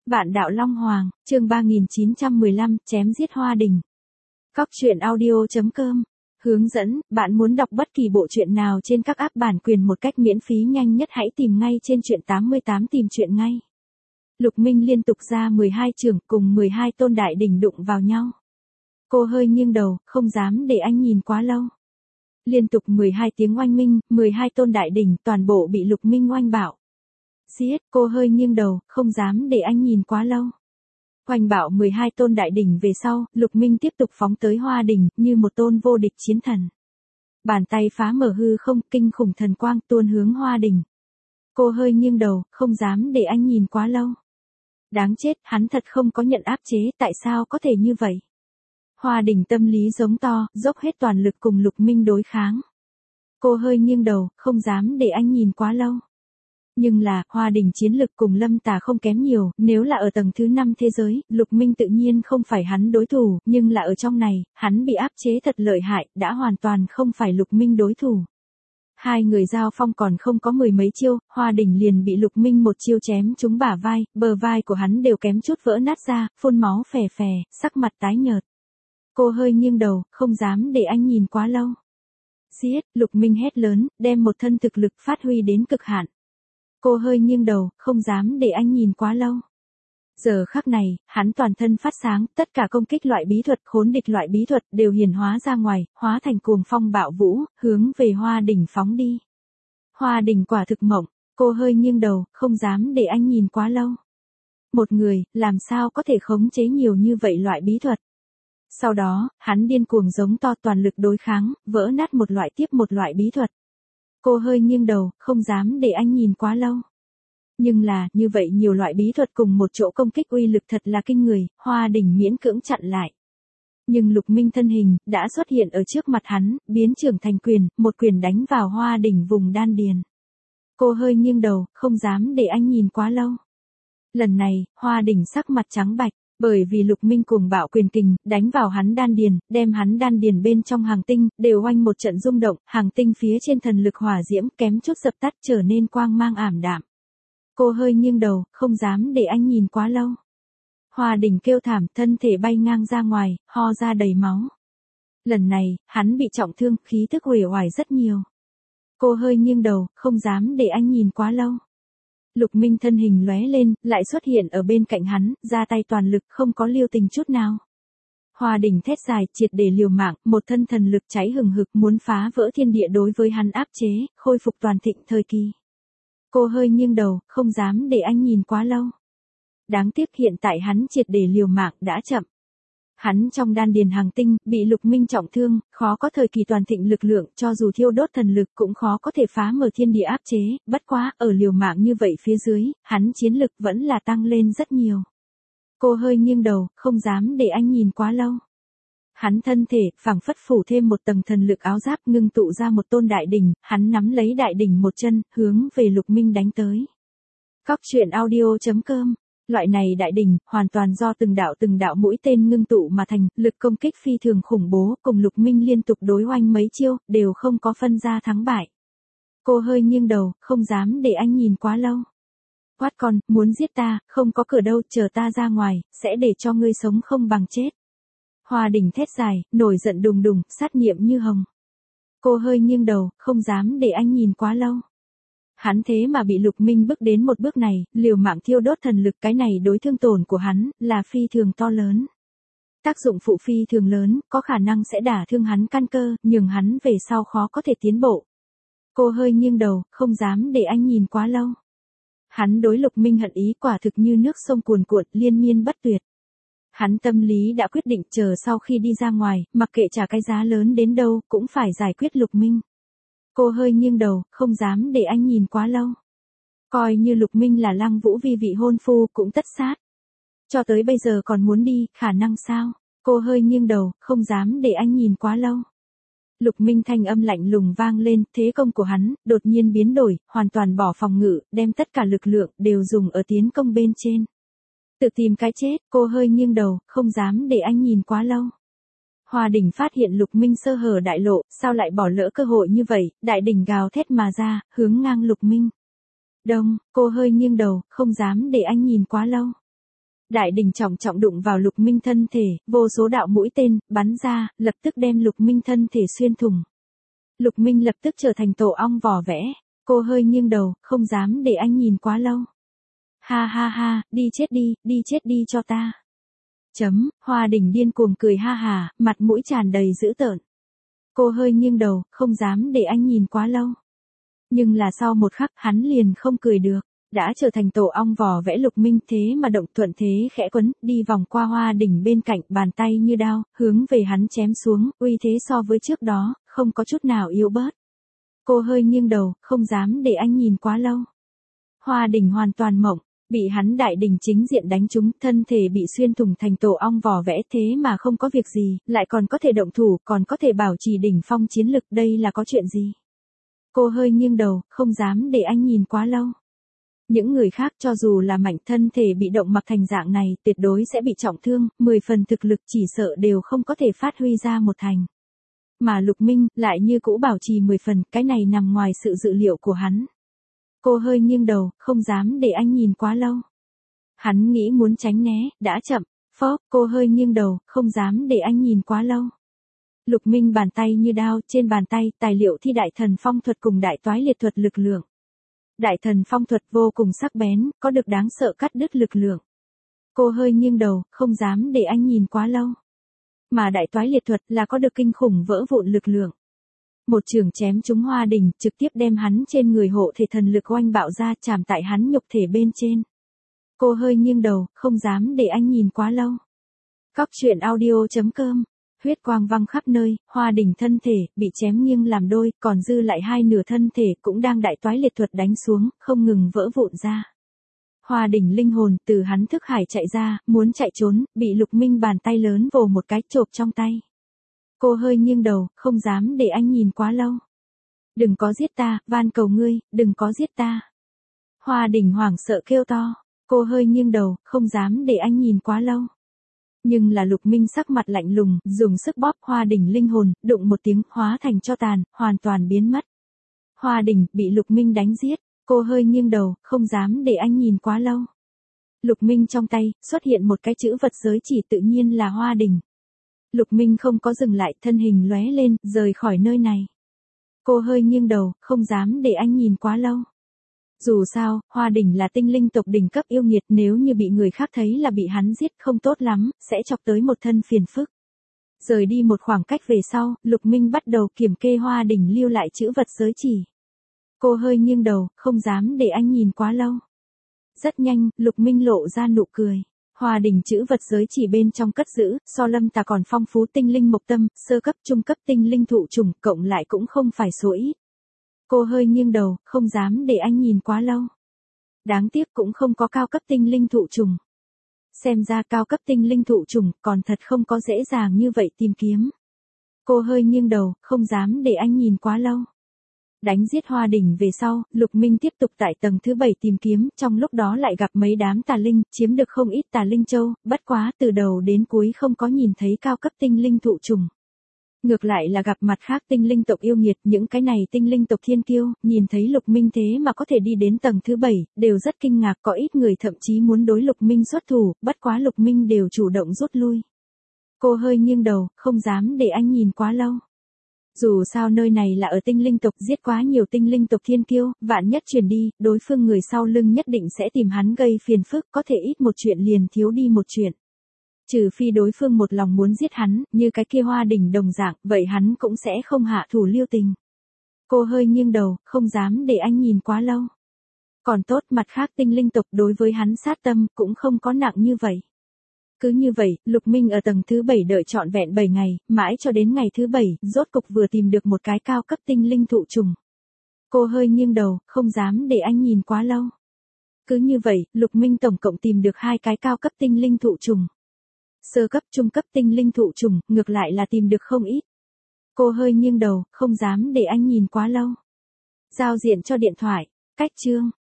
Vạn đạo Long Hoàng, chương 3915, chém giết Hoa Đình. Cóc truyện audio.com. Hướng dẫn, bạn muốn đọc bất kỳ bộ truyện nào trên các app bản quyền một cách miễn phí nhanh nhất hãy tìm ngay trên truyện 88 tìm truyện ngay. Lục Minh liên tục ra 12 trường cùng 12 tôn đại đỉnh đụng vào nhau. Cô hơi nghiêng đầu, không dám để anh nhìn quá lâu. Liên tục 12 tiếng oanh minh, 12 tôn đại đỉnh toàn bộ bị Lục Minh oanh bạo. Giết, cô hơi nghiêng đầu, không dám để anh nhìn quá lâu. Oanh bạo 12 tôn đại đỉnh về sau, Lục Minh tiếp tục phóng tới Hoa Đình, như một tôn vô địch chiến thần. Bàn tay phá mở hư không, kinh khủng thần quang tuôn hướng Hoa Đình. Cô hơi nghiêng đầu, không dám để anh nhìn quá lâu. Đáng chết, hắn thật không có nhận áp chế, tại sao có thể như vậy? Hoa Đình tâm lý giống to, dốc hết toàn lực cùng Lục Minh đối kháng. Cô hơi nghiêng đầu, không dám để anh nhìn quá lâu. Nhưng là, Hoa Đình chiến lực cùng Lâm Tà không kém nhiều, nếu là ở tầng thứ 5 thế giới, Lục Minh tự nhiên không phải hắn đối thủ, nhưng là ở trong này, hắn bị áp chế thật lợi hại, đã hoàn toàn không phải Lục Minh đối thủ. Hai người giao phong còn không có mười mấy chiêu, Hoa Đình liền bị Lục Minh một chiêu chém trúng bả vai, bờ vai của hắn đều kém chút vỡ nát ra, phun máu phè phè, sắc mặt tái nhợt. Cô hơi nghiêng đầu, không dám để anh nhìn quá lâu. Giết, Lục Minh hét lớn, đem một thân thực lực phát huy đến cực hạn. Cô hơi nghiêng đầu, không dám để anh nhìn quá lâu. Giờ khắc này, hắn toàn thân phát sáng, tất cả công kích loại bí thuật, khốn địch loại bí thuật đều hiển hóa ra ngoài, hóa thành cuồng phong bạo vũ, hướng về Hoa Đình phóng đi. Hoa Đình quả thực mộng, cô hơi nghiêng đầu, không dám để anh nhìn quá lâu. Một người, làm sao có thể khống chế nhiều như vậy loại bí thuật. Sau đó, hắn điên cuồng giống to toàn lực đối kháng, vỡ nát một loại tiếp một loại bí thuật. Cô hơi nghiêng đầu, không dám để anh nhìn quá lâu. Nhưng là, như vậy nhiều loại bí thuật cùng một chỗ công kích uy lực thật là kinh người, Hoa Đình miễn cưỡng chặn lại. Nhưng Lục Minh thân hình, đã xuất hiện ở trước mặt hắn, biến trưởng thành quyền, một quyền đánh vào Hoa Đình vùng đan điền. Cô hơi nghiêng đầu, không dám để anh nhìn quá lâu. Lần này, Hoa Đình sắc mặt trắng bạch. Bởi vì Lục Minh cuồng bạo quyền kình, đánh vào hắn đan điền, đem hắn đan điền bên trong hàng tinh, đều oanh một trận rung động, hàng tinh phía trên thần lực hỏa diễm kém chút dập tắt trở nên quang mang ảm đạm. Cô hơi nghiêng đầu, không dám để anh nhìn quá lâu. Hoa Đình kêu thảm, thân thể bay ngang ra ngoài, ho ra đầy máu. Lần này, hắn bị trọng thương, khí tức uể oải rất nhiều. Cô hơi nghiêng đầu, không dám để anh nhìn quá lâu. Lục Minh thân hình lóe lên, lại xuất hiện ở bên cạnh hắn, ra tay toàn lực không có lưu tình chút nào. Hoa Đình thét dài, triệt để liều mạng, một thân thần lực cháy hừng hực muốn phá vỡ thiên địa đối với hắn áp chế, khôi phục toàn thịnh thời kỳ. Cô hơi nghiêng đầu, không dám để anh nhìn quá lâu. Đáng tiếc hiện tại hắn triệt để liều mạng đã chậm. Hắn trong đan điền hàng tinh, bị Lục Minh trọng thương, khó có thời kỳ toàn thịnh lực lượng, cho dù thiêu đốt thần lực cũng khó có thể phá mở thiên địa áp chế, bất quá, ở liều mạng như vậy phía dưới, hắn chiến lực vẫn là tăng lên rất nhiều. Cô hơi nghiêng đầu, không dám để anh nhìn quá lâu. Hắn thân thể, phảng phất phủ thêm một tầng thần lực áo giáp ngưng tụ ra một tôn đại đỉnh, hắn nắm lấy đại đỉnh một chân, hướng về Lục Minh đánh tới. Cóc truyện audio.com. Loại này đại đỉnh, hoàn toàn do từng đạo mũi tên ngưng tụ mà thành, lực công kích phi thường khủng bố, cùng Lục Minh liên tục đối oanh mấy chiêu, đều không có phân ra thắng bại. Cô hơi nghiêng đầu, không dám để anh nhìn quá lâu. Quát con, muốn giết ta, không có cửa đâu, chờ ta ra ngoài, sẽ để cho ngươi sống không bằng chết. Hoa Đình thét dài, nổi giận đùng đùng, sát niệm như hồng. Cô hơi nghiêng đầu, không dám để anh nhìn quá lâu. Hắn thế mà bị Lục Minh bước đến một bước này, liều mạng thiêu đốt thần lực, cái này đối thương tổn của hắn, là phi thường to lớn. Tác dụng phụ phi thường lớn, có khả năng sẽ đả thương hắn căn cơ, nhường hắn về sau khó có thể tiến bộ. Cô hơi nghiêng đầu, không dám để anh nhìn quá lâu. Hắn đối Lục Minh hận ý quả thực như nước sông cuồn cuộn, liên miên bất tuyệt. Hắn tâm lý đã quyết định chờ sau khi đi ra ngoài, mặc kệ trả cái giá lớn đến đâu, cũng phải giải quyết Lục Minh. Cô hơi nghiêng đầu, không dám để anh nhìn quá lâu. Coi như Lục Minh là Lăng Vũ Vi vị hôn phu cũng tất sát. Cho tới bây giờ còn muốn đi, khả năng sao? Cô hơi nghiêng đầu, không dám để anh nhìn quá lâu. Lục Minh thanh âm lạnh lùng vang lên, thế công của hắn, đột nhiên biến đổi, hoàn toàn bỏ phòng ngự, đem tất cả lực lượng, đều dùng ở tiến công bên trên. Tự tìm cái chết, cô hơi nghiêng đầu, không dám để anh nhìn quá lâu. Hoa Đình phát hiện Lục Minh sơ hở đại lộ, sao lại bỏ lỡ cơ hội như vậy, đại đỉnh gào thét mà ra, hướng ngang Lục Minh. Đông, cô hơi nghiêng đầu, không dám để anh nhìn quá lâu. Đại đỉnh trọng trọng đụng vào Lục Minh thân thể, vô số đạo mũi tên, bắn ra, lập tức đem Lục Minh thân thể xuyên thủng. Lục Minh lập tức trở thành tổ ong vỏ vẽ, cô hơi nghiêng đầu, không dám để anh nhìn quá lâu. Ha ha ha, đi chết đi cho ta. Hoa đỉnh điên cuồng cười ha hà, mặt mũi tràn đầy dữ tợn. Cô hơi nghiêng đầu, không dám để anh nhìn quá lâu. Nhưng là sau một khắc hắn liền không cười được. Đã trở thành tổ ong vỏ vẽ Lục Minh thế mà động thuận thế khẽ quấn, đi vòng qua hoa đỉnh bên cạnh, bàn tay như đao, hướng về hắn chém xuống, uy thế so với trước đó, không có chút nào yếu bớt. Cô hơi nghiêng đầu, không dám để anh nhìn quá lâu. Hoa đỉnh hoàn toàn mộng, bị hắn đại đỉnh chính diện đánh trúng, thân thể bị xuyên thủng thành tổ ong vỏ vẽ thế mà không có việc gì, lại còn có thể động thủ, còn có thể bảo trì đỉnh phong chiến lực, đây là có chuyện gì? Cô hơi nghiêng đầu, không dám để anh nhìn quá lâu. Những người khác cho dù là mạnh thân thể bị động mặc thành dạng này, tuyệt đối sẽ bị trọng thương, 10 phần thực lực chỉ sợ đều không có thể phát huy ra một thành. Mà Lục Minh lại như cũ bảo trì 10 phần, cái này nằm ngoài sự dự liệu của hắn. Cô hơi nghiêng đầu, không dám để anh nhìn quá lâu. Hắn nghĩ muốn tránh né, đã chậm, phốc, cô hơi nghiêng đầu, không dám để anh nhìn quá lâu. Lục Minh bàn tay như đao, trên bàn tay, tài liệu thi đại thần phong thuật cùng đại toái liệt thuật lực lượng. Đại thần phong thuật vô cùng sắc bén, có được đáng sợ cắt đứt lực lượng. Cô hơi nghiêng đầu, không dám để anh nhìn quá lâu. Mà đại toái liệt thuật là có được kinh khủng vỡ vụn lực lượng. Một trường chém trúng hoa đỉnh, trực tiếp đem hắn trên người hộ thể thần lực oanh bạo ra, chạm tại hắn nhục thể bên trên. Cô hơi nghiêng đầu, không dám để anh nhìn quá lâu. Cóc truyện audio.com, huyết quang văng khắp nơi, hoa đỉnh thân thể, bị chém nghiêng làm đôi, còn dư lại hai nửa thân thể cũng đang đại toái liệt thuật đánh xuống, không ngừng vỡ vụn ra. Hoa đỉnh linh hồn từ hắn thức hải chạy ra, muốn chạy trốn, bị Lục Minh bàn tay lớn vồ một cái chộp trong tay. Cô hơi nghiêng đầu, không dám để anh nhìn quá lâu. Đừng có giết ta, van cầu ngươi, đừng có giết ta. Hoa đỉnh hoảng sợ kêu to, cô hơi nghiêng đầu, không dám để anh nhìn quá lâu. Nhưng là Lục Minh sắc mặt lạnh lùng, dùng sức bóp hoa đỉnh linh hồn, đụng một tiếng, hóa thành tro tàn, hoàn toàn biến mất. Hoa đỉnh bị Lục Minh đánh giết, cô hơi nghiêng đầu, không dám để anh nhìn quá lâu. Lục Minh trong tay, xuất hiện một cái chữ vật giới chỉ, tự nhiên là hoa đỉnh. Lục Minh không có dừng lại, thân hình lóe lên, rời khỏi nơi này. Cô hơi nghiêng đầu, không dám để anh nhìn quá lâu. Dù sao, hoa đỉnh là tinh linh tộc đỉnh cấp yêu nghiệt, nếu như bị người khác thấy là bị hắn giết không tốt lắm, sẽ chọc tới một thân phiền phức. Rời đi một khoảng cách về sau, Lục Minh bắt đầu kiểm kê hoa đỉnh lưu lại chữ vật giới chỉ. Cô hơi nghiêng đầu, không dám để anh nhìn quá lâu. Rất nhanh, Lục Minh lộ ra nụ cười. Hoa đỉnh chữ vật giới chỉ bên trong cất giữ, so Lâm Tà còn phong phú tinh linh mộc tâm, sơ cấp trung cấp tinh linh thụ trùng, cộng lại cũng không phải số ít. Cô hơi nghiêng đầu, không dám để anh nhìn quá lâu. Đáng tiếc cũng không có cao cấp tinh linh thụ trùng. Xem ra cao cấp tinh linh thụ trùng còn thật không có dễ dàng như vậy tìm kiếm. Cô hơi nghiêng đầu, không dám để anh nhìn quá lâu. Đánh giết hoa đỉnh về sau, Lục Minh tiếp tục tại tầng thứ 7 tìm kiếm, trong lúc đó lại gặp mấy đám tà linh, chiếm được không ít tà linh châu, bất quá từ đầu đến cuối không có nhìn thấy cao cấp tinh linh thụ trùng. Ngược lại là gặp mặt khác tinh linh tộc yêu nghiệt, những cái này tinh linh tộc thiên kiêu, nhìn thấy Lục Minh thế mà có thể đi đến tầng thứ 7, đều rất kinh ngạc, có ít người thậm chí muốn đối Lục Minh xuất thủ, bất quá Lục Minh đều chủ động rút lui. Cô hơi nghiêng đầu, không dám để anh nhìn quá lâu. Dù sao nơi này là ở tinh linh tộc, giết quá nhiều tinh linh tộc thiên kiêu, vạn nhất truyền đi, đối phương người sau lưng nhất định sẽ tìm hắn gây phiền phức, có thể ít một chuyện liền thiếu đi một chuyện. Trừ phi đối phương một lòng muốn giết hắn, như cái kia hoa đỉnh đồng dạng, vậy hắn cũng sẽ không hạ thủ lưu tình. Cô hơi nghiêng đầu, không dám để anh nhìn quá lâu. Còn tốt, mặt khác tinh linh tộc đối với hắn sát tâm cũng không có nặng như vậy. Cứ như vậy, Lục Minh ở tầng thứ 7 đợi trọn vẹn 7 ngày, mãi cho đến ngày thứ 7, rốt cục vừa tìm được một cái cao cấp tinh linh thụ trùng. Cô hơi nghiêng đầu, không dám để anh nhìn quá lâu. Cứ như vậy, Lục Minh tổng cộng tìm được 2 cái cao cấp tinh linh thụ trùng. Sơ cấp trung cấp tinh linh thụ trùng, ngược lại là tìm được không ít. Cô hơi nghiêng đầu, không dám để anh nhìn quá lâu. Giao diện cho điện thoại, cách chương.